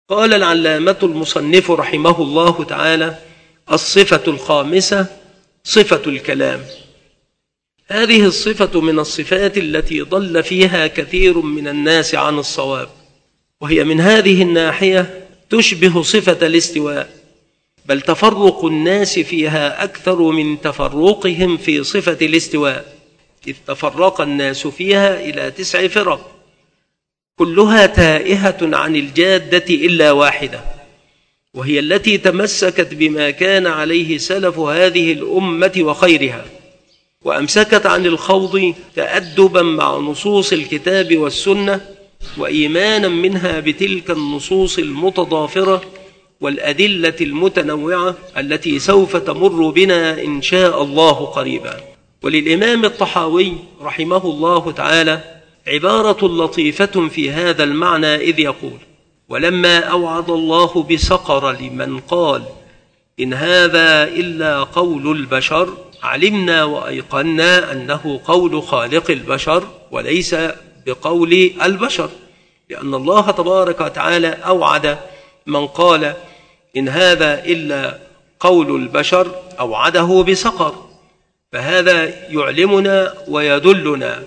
قال العلامة المصنف رحمه الله تعالى: الصفة الخامسة صفة الكلام. هذه الصفة من الصفات التي ضل فيها كثير من الناس عن الصواب، وهي من هذه الناحية تشبه صفة الاستواء، بل تفرق الناس فيها أكثر من تفرقهم في صفة الاستواء، إذ تفرق الناس فيها إلى 9 فرق كلها تائهة عن الجادة إلا واحدة، وهي التي تمسكت بما كان عليه سلف هذه الأمة وخيرها، وأمسكت عن الخوض تأدبا مع نصوص الكتاب والسنة، وإيمانا منها بتلك النصوص المتضافرة والأدلة المتنوعة التي سوف تمر بنا إن شاء الله قريبا. وللإمام الطحاوي رحمه الله تعالى عبارة لطيفة في هذا المعنى، إذ يقول: ولما أوعد الله بسقر لمن قال إن هذا إلا قول البشر، علمنا وأيقنا أنه قول خالق البشر وليس بقول البشر، لأن الله تبارك وتعالى أوعد من قال إن هذا إلا قول البشر أوعده بسقر، فهذا يعلمنا ويدلنا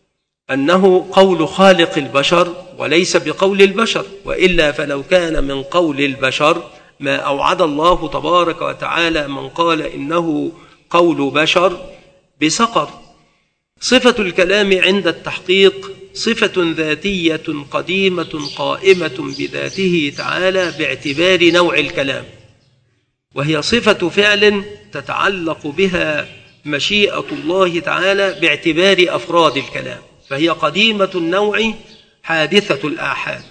أنه قول خالق البشر وليس بقول البشر، وإلا فلو كان من قول البشر ما أوعد الله تبارك وتعالى من قال إنه قول بشر بسقر. صفة الكلام عند التحقيق صفة ذاتية قديمة قائمة بذاته تعالى باعتبار نوع الكلام، وهي صفة فعل تتعلق بها مشيئة الله تعالى باعتبار أفراد الكلام، فهي قديمة النوع حادثة الآحاد،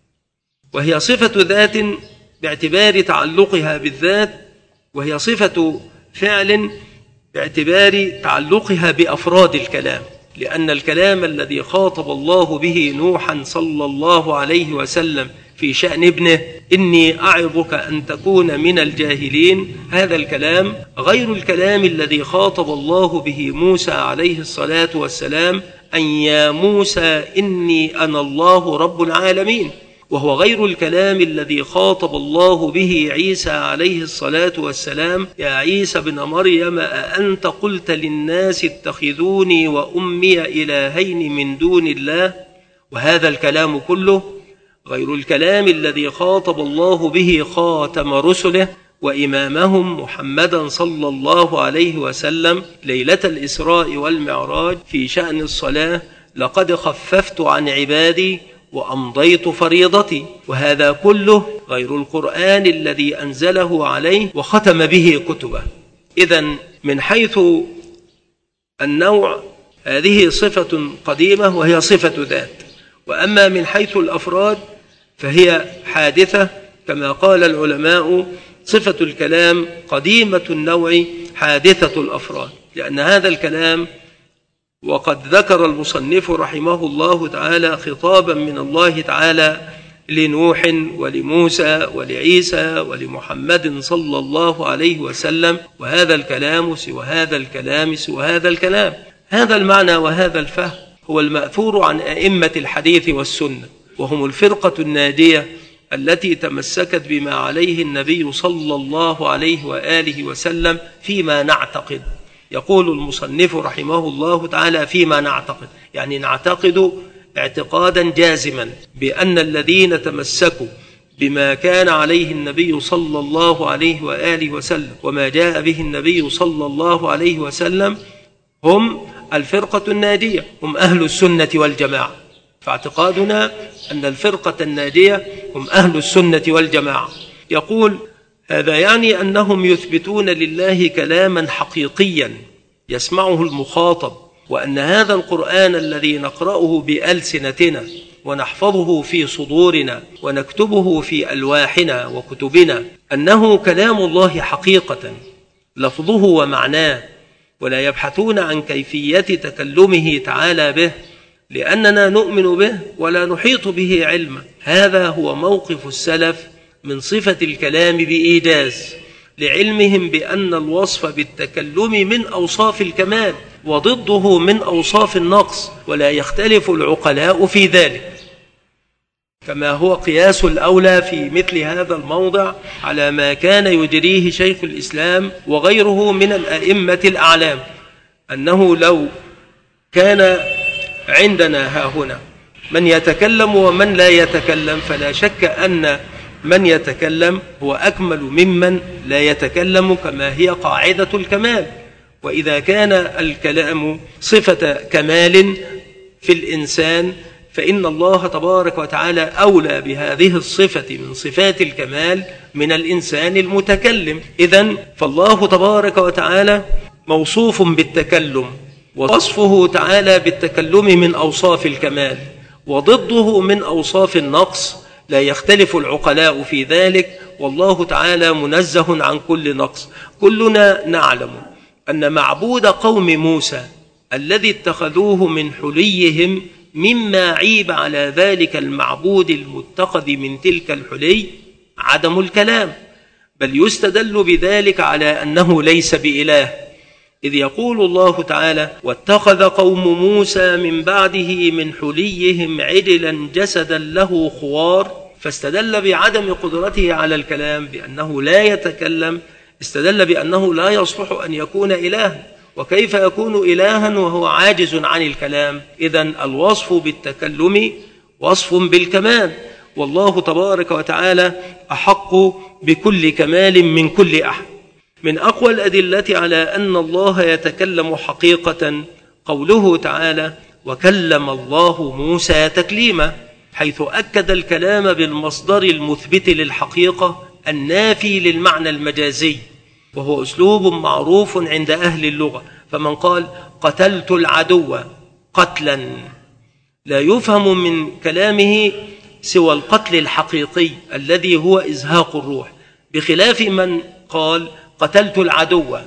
وهي صفة ذات باعتبار تعلقها بالذات، وهي صفة فعل باعتبار تعلقها بأفراد الكلام، لأن الكلام الذي خاطب الله به نوحا صلى الله عليه وسلم في شأن ابنه إني أعظك أن تكون من الجاهلين، هذا الكلام غير الكلام الذي خاطب الله به موسى عليه الصلاة والسلام أن يا موسى إني أنا الله رب العالمين، وهو غير الكلام الذي خاطب الله به عيسى عليه الصلاة والسلام يا عيسى بن مريم أأنت قلت للناس اتخذوني وأمي إلهين من دون الله، وهذا الكلام كله غير الكلام الذي خاطب الله به خاتم رسله وإمامهم محمدا صلى الله عليه وسلم ليلة الإسراء والمعراج في شأن الصلاة: لقد خففت عن عبادي وأمضيت فريضتي. وهذا كله غير القرآن الذي أنزله عليه وختم به كتبه. إذن من حيث النوع هذه صفة قديمة وهي صفة ذات، وأما من حيث الأفراد فهي حادثة، كما قال العلماء صفة الكلام قديمة النوع حادثة الأفراد، لأن هذا الكلام وقد ذكر المصنف رحمه الله تعالى خطابا من الله تعالى لنوح ولموسى ولعيسى ولمحمد صلى الله عليه وسلم، وهذا الكلام سوى هذا الكلام سوى هذا الكلام. هذا المعنى وهذا الفهم هو المأثور عن أئمة الحديث والسنة، وهم الفرقة الناجية التي تمسكت بما عليه النبي صلى الله عليه وآله وسلم فيما نعتقد. يقول المصنف رحمه الله تعالى فيما نعتقد، يعني نعتقد اعتقادا جازما بأن الذين تمسكوا بما كان عليه النبي صلى الله عليه وآله وسلم وما جاء به النبي صلى الله عليه وسلم هم الفرقة الناجية، هم أهل السنة والجماعة. فاعتقادنا أن الفرقة الناجية هم أهل السنة والجماعة. يقول: هذا يعني أنهم يثبتون لله كلاما حقيقيا يسمعه المخاطب، وأن هذا القرآن الذي نقرأه بألسنتنا ونحفظه في صدورنا ونكتبه في ألواحنا وكتبنا أنه كلام الله حقيقة لفظه ومعناه، ولا يبحثون عن كيفية تكلمه تعالى به، لأننا نؤمن به ولا نحيط به علما. هذا هو موقف السلف من صفة الكلام بإيجاز، لعلمهم بأن الوصف بالتكلم من أوصاف الكمال وضده من أوصاف النقص، ولا يختلف العقلاء في ذلك. كما هو قياس الأولى في مثل هذا الموضع على ما كان يجريه شيخ الإسلام وغيره من الأئمة الأعلام، أنه لو كان عندنا هاهنا من يتكلم ومن لا يتكلم، فلا شك أن من يتكلم هو أكمل ممن لا يتكلم، كما هي قاعدة الكمال. وإذا كان الكلام صفة كمال في الإنسان، فإن الله تبارك وتعالى أولى بهذه الصفة من صفات الكمال من الإنسان المتكلم. إذن فالله تبارك وتعالى موصوف بالتكلم، ووصفه تعالى بالتكلم من أوصاف الكمال، وضده من أوصاف النقص، لا يختلف العقلاء في ذلك، والله تعالى منزه عن كل نقص. كلنا نعلم أن معبود قوم موسى الذي اتخذوه من حليهم مما عيب على ذلك المعبود المتخذ من تلك الحلي عدم الكلام، بل يستدل بذلك على أنه ليس بإله، إذ يقول الله تعالى: واتخذ قوم موسى من بعده من حليهم عجلا جسدا له خوار، فاستدل بعدم قدرته على الكلام بأنه لا يتكلم، استدل بأنه لا يصلح أن يكون إلها، وكيف يكون إلها وهو عاجز عن الكلام؟ إذن الوصف بالتكلم وصف بالكمال، والله تبارك وتعالى أحق بكل كمال من كل أحد. من أقوى الأدلة على أن الله يتكلم حقيقة قوله تعالى: وكلم الله موسى تكليما، حيث أكد الكلام بالمصدر المثبت للحقيقة النافي للمعنى المجازي، وهو أسلوب معروف عند أهل اللغة. فمن قال قتلت العدو قتلا لا يفهم من كلامه سوى القتل الحقيقي الذي هو إزهاق الروح، بخلاف من قال قتلت العدو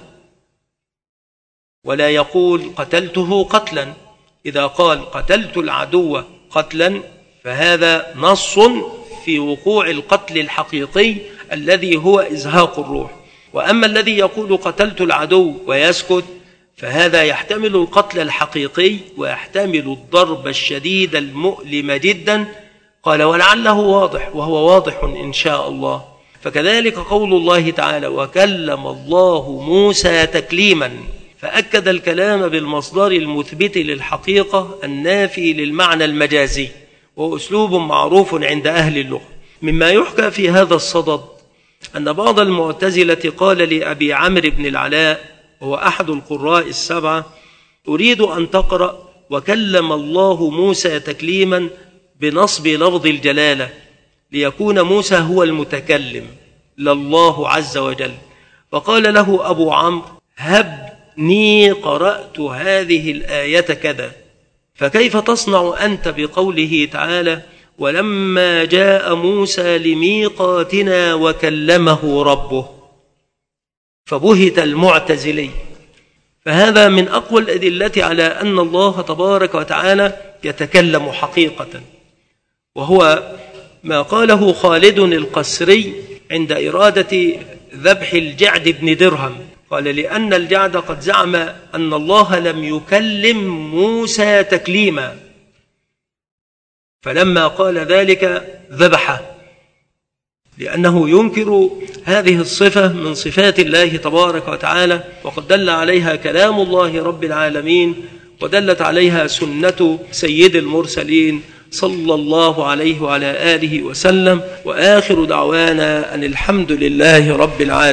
ولا يقول قتلته قتلا. إذا قال قتلت العدو قتلا فهذا نص في وقوع القتل الحقيقي الذي هو إزهاق الروح. وأما الذي يقول قتلت العدو ويسكت فهذا يحتمل القتل الحقيقي ويحتمل الضرب الشديد المؤلم جدا. قال ولعله واضح، وهو واضح إن شاء الله. فكذلك قول الله تعالى: وكلم الله موسى تكليما، فأكد الكلام بالمصدر المثبت للحقيقة النافي للمعنى المجازي، وهو أسلوب معروف عند أهل اللغة. مما يحكى في هذا الصدد أن بعض المعتزلة قال لأبي عمرو بن العلاء وهو أحد القراء السبعة: أريد أن تقرأ وكلم الله موسى تكليما بنصب لفظ الجلالة، ليكون موسى هو المتكلم لا الله عز وجل. فقال له أبو عمرو: هبني قرأت هذه الآية كذا، فكيف تصنع أنت بقوله تعالى: ولما جاء موسى لميقاتنا وكلمه ربه؟ فبهت المعتزلي. فهذا من أقوى الأدلة على أن الله تبارك وتعالى يتكلم حقيقة، وهو ما قاله خالد القسري عند إرادة ذبح الجعد بن درهم. قال: لأن الجعد قد زعم أن الله لم يكلم موسى تكليما، فلما قال ذلك ذبحه، لأنه ينكر هذه الصفة من صفات الله تبارك وتعالى، وقد دل عليها كلام الله رب العالمين، ودلت عليها سنة سيد المرسلين صلى الله عليه وعلى آله وسلم. وآخر دعوانا أن الحمد لله رب العالمين.